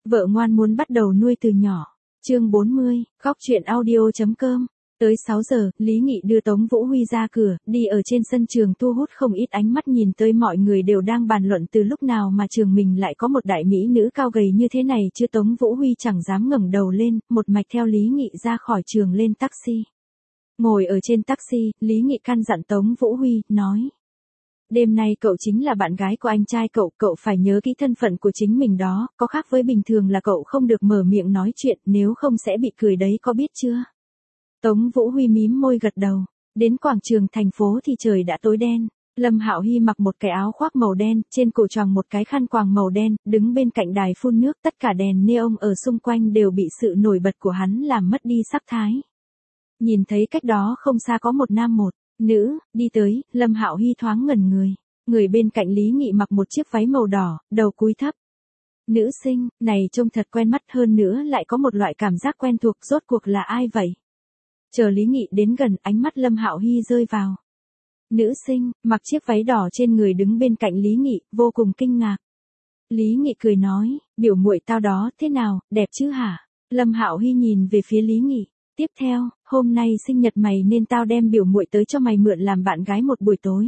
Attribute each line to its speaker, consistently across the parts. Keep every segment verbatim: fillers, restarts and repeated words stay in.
Speaker 1: Vợ ngoan muốn bắt đầu nuôi từ nhỏ. Chương bốn mươi, góc truyện audio.com. Tới sáu giờ, Lý Nghị đưa Tống Vũ Huy ra cửa, đi ở trên sân trường thu hút không ít ánh mắt, nhìn tới mọi người đều đang bàn luận từ lúc nào mà trường mình lại có một đại mỹ nữ cao gầy như thế này chứ. Tống Vũ Huy chẳng dám ngẩng đầu lên, một mạch theo Lý Nghị ra khỏi trường lên taxi. Ngồi ở trên taxi, Lý Nghị căn dặn Tống Vũ Huy, nói. Đêm nay cậu chính là bạn gái của anh trai cậu, cậu phải nhớ kỹ thân phận của chính mình đó, có khác với bình thường là cậu không được mở miệng nói chuyện, nếu không sẽ bị cười đấy, có biết chưa? Tống Vũ Huy mím môi gật đầu. Đến quảng trường thành phố thì trời đã tối đen. Lâm Hạo Hy mặc một cái áo khoác màu đen, trên cổ choàng một cái khăn quàng màu đen, đứng bên cạnh đài phun nước, tất cả đèn neon ở xung quanh đều bị sự nổi bật của hắn làm mất đi sắc thái. Nhìn thấy cách đó không xa có một nam một nữ đi tới, Lâm Hạo Hy thoáng ngẩn người. Người bên cạnh Lý Nghị mặc một chiếc váy màu đỏ, đầu cúi thấp. Nữ sinh này trông thật quen mắt, hơn nữa lại có một loại cảm giác quen thuộc, rốt cuộc là ai vậy? Chờ Lý Nghị đến gần, ánh mắt Lâm Hạo Hy rơi vào nữ sinh mặc chiếc váy đỏ trên người đứng bên cạnh Lý Nghị, vô cùng kinh ngạc. Lý Nghị cười nói, biểu muội tao đó, thế nào, đẹp chứ hả? Lâm Hạo Hy nhìn về phía Lý Nghị. Tiếp theo, hôm nay sinh nhật mày nên tao đem biểu muội tới cho mày mượn làm bạn gái một buổi tối.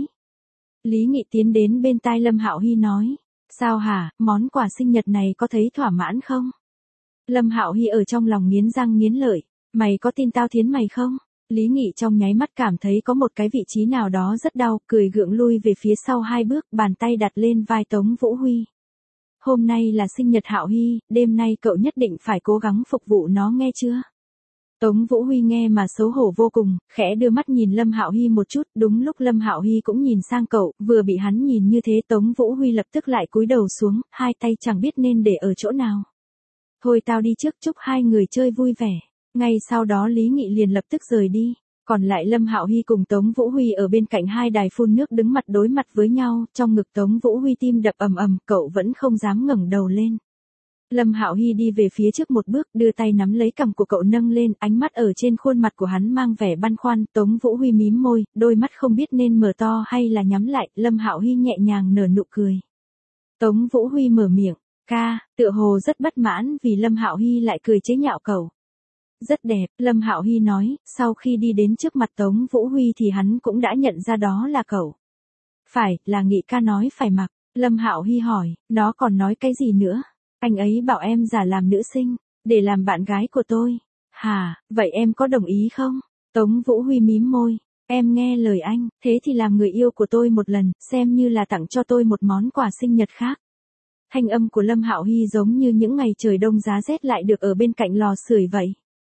Speaker 1: Lý Nghị tiến đến bên tai Lâm Hạo Hy nói, sao hả, món quà sinh nhật này có thấy thỏa mãn không? Lâm Hạo Hy ở trong lòng nghiến răng nghiến lợi, mày có tin tao thiến mày không? Lý Nghị trong nháy mắt cảm thấy có một cái vị trí nào đó rất đau, cười gượng lui về phía sau hai bước, bàn tay đặt lên vai Tống Vũ Huy. Hôm nay là sinh nhật Hạo Hy, đêm nay cậu nhất định phải cố gắng phục vụ nó, nghe chưa? Tống Vũ Huy nghe mà xấu hổ vô cùng, khẽ đưa mắt nhìn Lâm Hạo Hy một chút, đúng lúc Lâm Hạo Hy cũng nhìn sang cậu, vừa bị hắn nhìn như thế Tống Vũ Huy lập tức lại cúi đầu xuống, hai tay chẳng biết nên để ở chỗ nào. Thôi tao đi trước, chúc hai người chơi vui vẻ. Ngay sau đó Lý Nghị liền lập tức rời đi, còn lại Lâm Hạo Hy cùng Tống Vũ Huy ở bên cạnh hai đài phun nước đứng mặt đối mặt với nhau, trong ngực Tống Vũ Huy tim đập ầm ầm, cậu vẫn không dám ngẩng đầu lên. Lâm Hạo Hy đi về phía trước một bước, đưa tay nắm lấy cằm của cậu nâng lên, ánh mắt ở trên khuôn mặt của hắn mang vẻ băn khoăn. Tống Vũ Huy mím môi, đôi mắt không biết nên mở to hay là nhắm lại. Lâm Hạo Hy nhẹ nhàng nở nụ cười. Tống Vũ Huy mở miệng, ca, tựa hồ rất bất mãn vì Lâm Hạo Hy lại cười chế nhạo cậu. Rất đẹp, Lâm Hạo Hy nói, sau khi đi đến trước mặt Tống Vũ Huy thì hắn cũng đã nhận ra đó là cậu. Phải, là Nghị ca nói phải mặc. Lâm Hạo Hy hỏi, nó còn nói cái gì nữa? Anh ấy bảo em giả làm nữ sinh, để làm bạn gái của tôi. Hả, vậy em có đồng ý không? Tống Vũ Huy mím môi, em nghe lời anh, thế thì làm người yêu của tôi một lần, xem như là tặng cho tôi một món quà sinh nhật khác. Thanh âm của Lâm Hạo Hy giống như những ngày trời đông giá rét lại được ở bên cạnh lò sưởi vậy.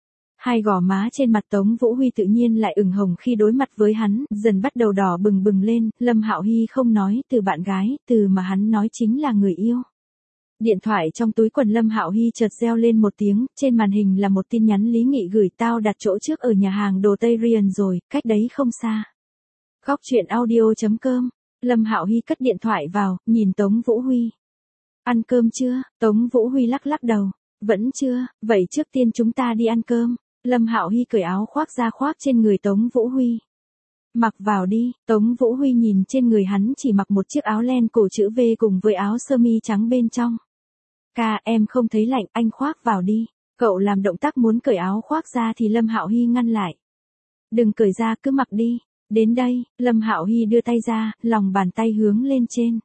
Speaker 1: Hai gò má trên mặt Tống Vũ Huy tự nhiên lại ửng hồng khi đối mặt với hắn, dần bắt đầu đỏ bừng bừng lên. Lâm Hạo Hy không nói từ bạn gái, từ mà hắn nói chính là người yêu. Điện thoại trong túi quần Lâm Hạo Hy chợt reo lên một tiếng, trên màn hình là một tin nhắn Lý Nghị gửi, tao đặt chỗ trước ở nhà hàng đồ Tây Rian rồi, cách đấy không xa. Góc truyện audio.com. Lâm Hạo Hy cất điện thoại vào, nhìn Tống Vũ Huy. Ăn cơm chưa? Tống Vũ Huy lắc lắc đầu. Vẫn chưa, vậy trước tiên chúng ta đi ăn cơm. Lâm Hạo Hy cởi áo khoác ra khoác trên người Tống Vũ Huy. Mặc vào đi. Tống Vũ Huy nhìn trên người hắn chỉ mặc một chiếc áo len cổ chữ V cùng với áo sơ mi trắng bên trong. Ca, em không thấy lạnh, anh khoác vào đi. Cậu làm động tác muốn cởi áo khoác ra thì Lâm Hạo Hy ngăn lại. Đừng cởi ra, cứ mặc đi. Đến đây, Lâm Hạo Hy đưa tay ra, lòng bàn tay hướng lên trên.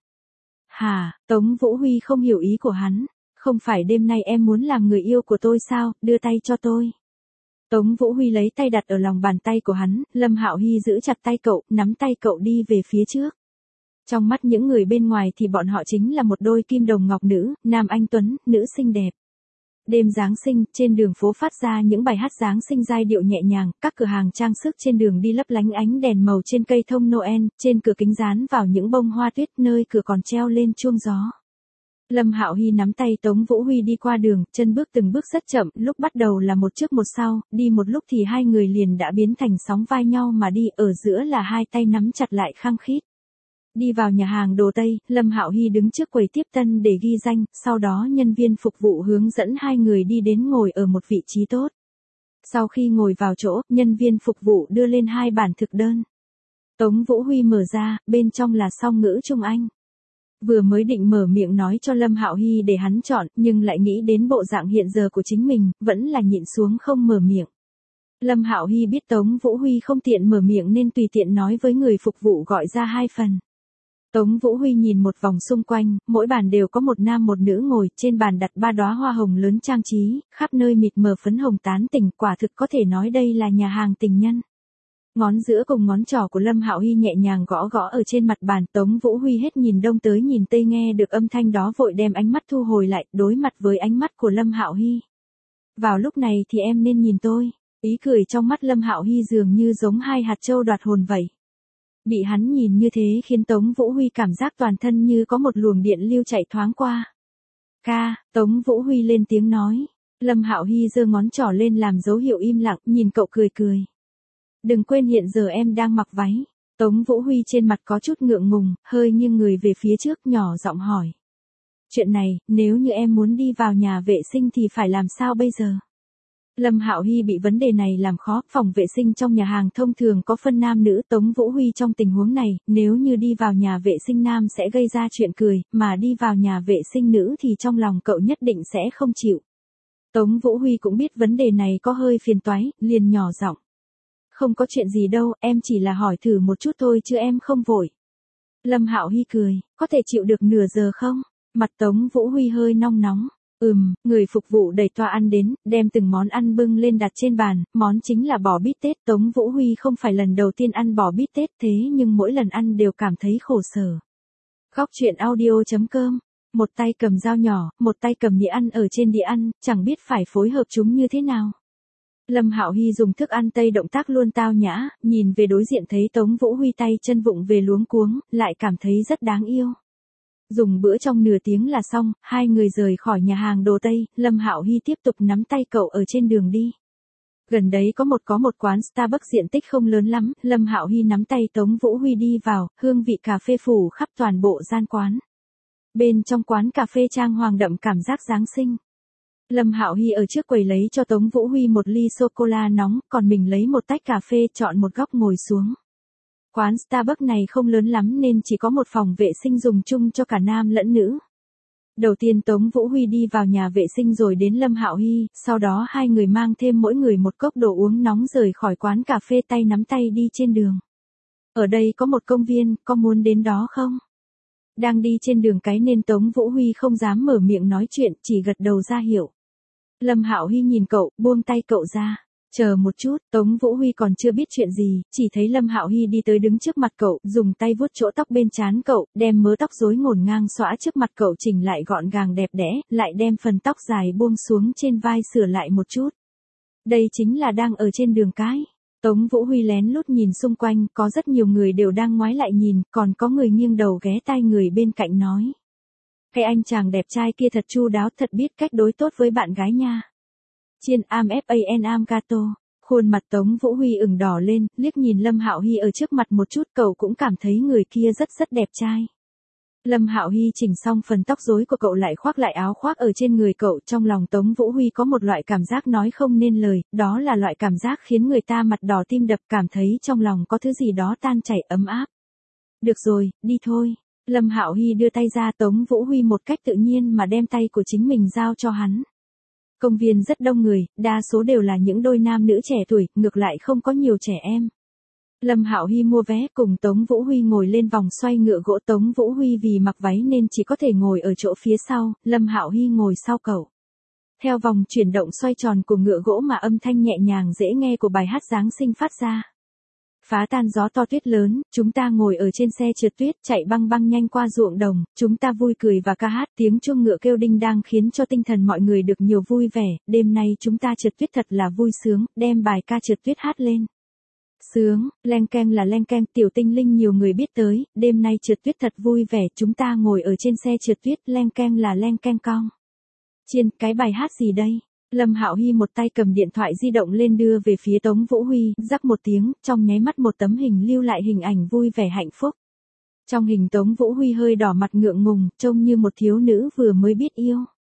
Speaker 1: Hả, Tống Vũ Huy không hiểu ý của hắn. Không phải đêm nay em muốn làm người yêu của tôi sao, đưa tay cho tôi. Tống Vũ Huy lấy tay đặt ở lòng bàn tay của hắn, Lâm Hạo Hy giữ chặt tay cậu, nắm tay cậu đi về phía trước. Trong mắt những người bên ngoài thì bọn họ chính là một đôi kim đồng ngọc nữ, nam anh tuấn, nữ xinh đẹp. Đêm Giáng sinh, trên đường phố phát ra những bài hát Giáng sinh giai điệu nhẹ nhàng, các cửa hàng trang sức trên đường đi lấp lánh ánh đèn màu trên cây thông Noel, trên cửa kính dán vào những bông hoa tuyết, nơi cửa còn treo lên chuông gió. Lâm Hạo Hy nắm tay Tống Vũ Huy đi qua đường, chân bước từng bước rất chậm, lúc bắt đầu là một trước một sau, đi một lúc thì hai người liền đã biến thành sóng vai nhau mà đi, ở giữa là hai tay nắm chặt lại khăng khít. Đi vào nhà hàng đồ Tây, Lâm Hạo Hy đứng trước quầy tiếp tân để ghi danh, sau đó nhân viên phục vụ hướng dẫn hai người đi đến ngồi ở một vị trí tốt. Sau khi ngồi vào chỗ, nhân viên phục vụ đưa lên hai bản thực đơn. Tống Vũ Huy mở ra, bên trong là song ngữ Trung Anh. Vừa mới định mở miệng nói cho Lâm Hạo Hy để hắn chọn, nhưng lại nghĩ đến bộ dạng hiện giờ của chính mình, vẫn là nhịn xuống không mở miệng. Lâm Hạo Hy biết Tống Vũ Huy không tiện mở miệng nên tùy tiện nói với người phục vụ gọi ra hai phần. Tống Vũ Huy nhìn một vòng xung quanh, mỗi bàn đều có một nam một nữ ngồi, trên bàn đặt ba đóa hoa hồng lớn trang trí, khắp nơi mịt mờ phấn hồng tán tỉnh, quả thực có thể nói đây là nhà hàng tình nhân. Ngón giữa cùng ngón trỏ của Lâm Hạo Hy nhẹ nhàng gõ gõ ở trên mặt bàn, Tống Vũ Huy hết nhìn đông tới nhìn tây, nghe được âm thanh đó vội đem ánh mắt thu hồi lại, đối mặt với ánh mắt của Lâm Hạo Hy. Vào lúc này thì em nên nhìn tôi. Ý cười trong mắt Lâm Hạo Hy dường như giống hai hạt châu đoạt hồn vậy. Bị hắn nhìn như thế khiến Tống Vũ Huy cảm giác toàn thân như có một luồng điện lưu chạy thoáng qua. Ca, Tống Vũ Huy lên tiếng nói. Lâm Hạo Hy giơ ngón trỏ lên làm dấu hiệu im lặng, nhìn cậu cười cười. Đừng quên hiện giờ em đang mặc váy. Tống Vũ Huy trên mặt có chút ngượng ngùng, hơi nghiêng người về phía trước nhỏ giọng hỏi. Chuyện này, nếu như em muốn đi vào nhà vệ sinh thì phải làm sao bây giờ? Lâm Hạo Hy bị vấn đề này làm khó, phòng vệ sinh trong nhà hàng thông thường có phân nam nữ, Tống Vũ Huy trong tình huống này, nếu như đi vào nhà vệ sinh nam sẽ gây ra chuyện cười, mà đi vào nhà vệ sinh nữ thì trong lòng cậu nhất định sẽ không chịu. Tống Vũ Huy cũng biết vấn đề này có hơi phiền toái, liền nhỏ giọng. Không có chuyện gì đâu, em chỉ là hỏi thử một chút thôi chứ em không vội. Lâm Hạo Hy cười, có thể chịu được nửa giờ không? Mặt Tống Vũ Huy hơi nóng nóng. Ừm, người phục vụ đẩy toa ăn đến, đem từng món ăn bưng lên đặt trên bàn, món chính là bò bít tết. Tống Vũ Huy không phải lần đầu tiên ăn bò bít tết thế nhưng mỗi lần ăn đều cảm thấy khổ sở. Góc truyện audio chấm com, một tay cầm dao nhỏ, một tay cầm đĩa ăn ở trên đĩa ăn, chẳng biết phải phối hợp chúng như thế nào. Lâm Hạo Hy dùng thức ăn Tây động tác luôn tao nhã, nhìn về đối diện thấy Tống Vũ Huy tay chân vụng về luống cuống, lại cảm thấy rất đáng yêu. Dùng bữa trong nửa tiếng là xong, hai người rời khỏi nhà hàng đồ Tây, Lâm Hạo Hy tiếp tục nắm tay cậu ở trên đường đi. Gần đấy có một có một quán Starbucks diện tích không lớn lắm, Lâm Hạo Hy nắm tay Tống Vũ Huy đi vào, hương vị cà phê phủ khắp toàn bộ gian quán. Bên trong quán cà phê trang hoàng đậm cảm giác Giáng sinh. Lâm Hạo Hy ở trước quầy lấy cho Tống Vũ Huy một ly sô-cô-la nóng, còn mình lấy một tách cà phê, chọn một góc ngồi xuống. Quán Starbucks này không lớn lắm nên chỉ có một phòng vệ sinh dùng chung cho cả nam lẫn nữ. Đầu tiên Tống Vũ Huy đi vào nhà vệ sinh rồi đến Lâm Hạo Hy, sau đó hai người mang thêm mỗi người một cốc đồ uống nóng rời khỏi quán cà phê, tay nắm tay đi trên đường. Ở đây có một công viên, có muốn đến đó không? Đang đi trên đường cái nên Tống Vũ Huy không dám mở miệng nói chuyện, chỉ gật đầu ra hiệu. Lâm Hạo Hy nhìn cậu, buông tay cậu ra. Chờ một chút, Tống Vũ Huy còn chưa biết chuyện gì, chỉ thấy Lâm Hạo Hy đi tới đứng trước mặt cậu, dùng tay vuốt chỗ tóc bên trán cậu, đem mớ tóc rối ngổn ngang xõa trước mặt cậu chỉnh lại gọn gàng đẹp đẽ, lại đem phần tóc dài buông xuống trên vai sửa lại một chút. Đây chính là đang ở trên đường cái. Tống Vũ Huy lén lút nhìn xung quanh, có rất nhiều người đều đang ngoái lại nhìn, còn có người nghiêng đầu ghé tai người bên cạnh nói. Cái anh chàng đẹp trai kia thật chu đáo, thật biết cách đối tốt với bạn gái nha. Chiên am fan am gato. Khuôn mặt Tống Vũ Huy ửng đỏ lên, liếc nhìn Lâm Hạo Hy ở trước mặt một chút, cậu cũng cảm thấy người kia rất rất đẹp trai. Lâm Hạo Hy chỉnh xong phần tóc rối của cậu lại khoác lại áo khoác ở trên người cậu, trong lòng Tống Vũ Huy có một loại cảm giác nói không nên lời, đó là loại cảm giác khiến người ta mặt đỏ tim đập, cảm thấy trong lòng có thứ gì đó tan chảy ấm áp. Được rồi, đi thôi. Lâm Hạo Hy đưa tay ra, Tống Vũ Huy một cách tự nhiên mà đem tay của chính mình giao cho hắn. Công viên rất đông người, đa số đều là những đôi nam nữ trẻ tuổi, ngược lại không có nhiều trẻ em. Lâm Hạo Hy mua vé cùng Tống Vũ Huy ngồi lên vòng xoay ngựa gỗ. Tống Vũ Huy vì mặc váy nên chỉ có thể ngồi ở chỗ phía sau, Lâm Hạo Hy ngồi sau cậu. Theo vòng chuyển động xoay tròn của ngựa gỗ mà âm thanh nhẹ nhàng dễ nghe của bài hát Giáng sinh phát ra. Phá tan gió to tuyết lớn, chúng ta ngồi ở trên xe trượt tuyết, chạy băng băng nhanh qua ruộng đồng, chúng ta vui cười và ca hát, tiếng chuông ngựa kêu đinh đang khiến cho tinh thần mọi người được nhiều vui vẻ, đêm nay chúng ta trượt tuyết thật là vui sướng, đem bài ca trượt tuyết hát lên. Sướng, leng keng là leng keng, tiểu tinh linh nhiều người biết tới, đêm nay trượt tuyết thật vui vẻ, chúng ta ngồi ở trên xe trượt tuyết, leng keng là leng keng cong. Chiên, cái bài hát gì đây? Lâm Hạo Hy một tay cầm điện thoại di động lên đưa về phía Tống Vũ Huy, rắc một tiếng, trong nháy mắt một tấm hình lưu lại hình ảnh vui vẻ hạnh phúc. Trong hình Tống Vũ Huy hơi đỏ mặt ngượng ngùng, trông như một thiếu nữ vừa mới biết yêu.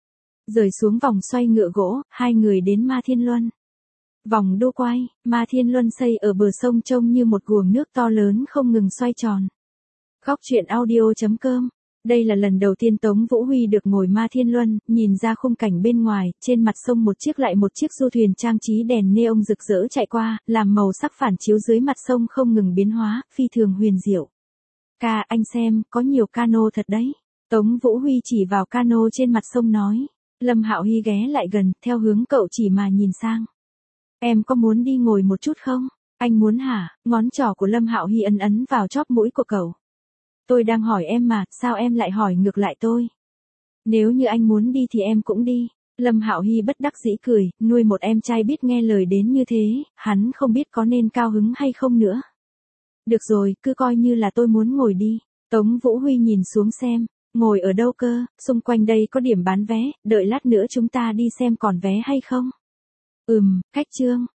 Speaker 1: Rời xuống vòng xoay ngựa gỗ, hai người đến Ma Thiên Luân. Vòng đô quay, Ma Thiên Luân xây ở bờ sông trông như một guồng nước to lớn không ngừng xoay tròn. Góc truyện audio chấm com Đây là lần đầu tiên Tống Vũ Huy được ngồi Ma Thiên Luân, nhìn ra khung cảnh bên ngoài, trên mặt sông một chiếc lại một chiếc du thuyền trang trí đèn neon rực rỡ chạy qua, làm màu sắc phản chiếu dưới mặt sông không ngừng biến hóa, phi thường huyền diệu. Ca, anh xem, có nhiều cano thật đấy. Tống Vũ Huy chỉ vào cano trên mặt sông nói. Lâm Hạo Hy ghé lại gần, theo hướng cậu chỉ mà nhìn sang. Em có muốn đi ngồi một chút không? Anh muốn hả? Ngón trỏ của Lâm Hạo Hy ấn ấn vào chóp mũi của cậu. Tôi đang hỏi em mà, sao em lại hỏi ngược lại tôi? Nếu như anh muốn đi thì em cũng đi. Lâm Hạo Hy bất đắc dĩ cười, nuôi một em trai biết nghe lời đến như thế, hắn không biết có nên cao hứng hay không nữa. Được rồi, cứ coi như là tôi muốn ngồi đi. Tống Vũ Huy nhìn xuống xem, ngồi ở đâu cơ, xung quanh đây có điểm bán vé, đợi lát nữa chúng ta đi xem còn vé hay không. Ừm, khách trương,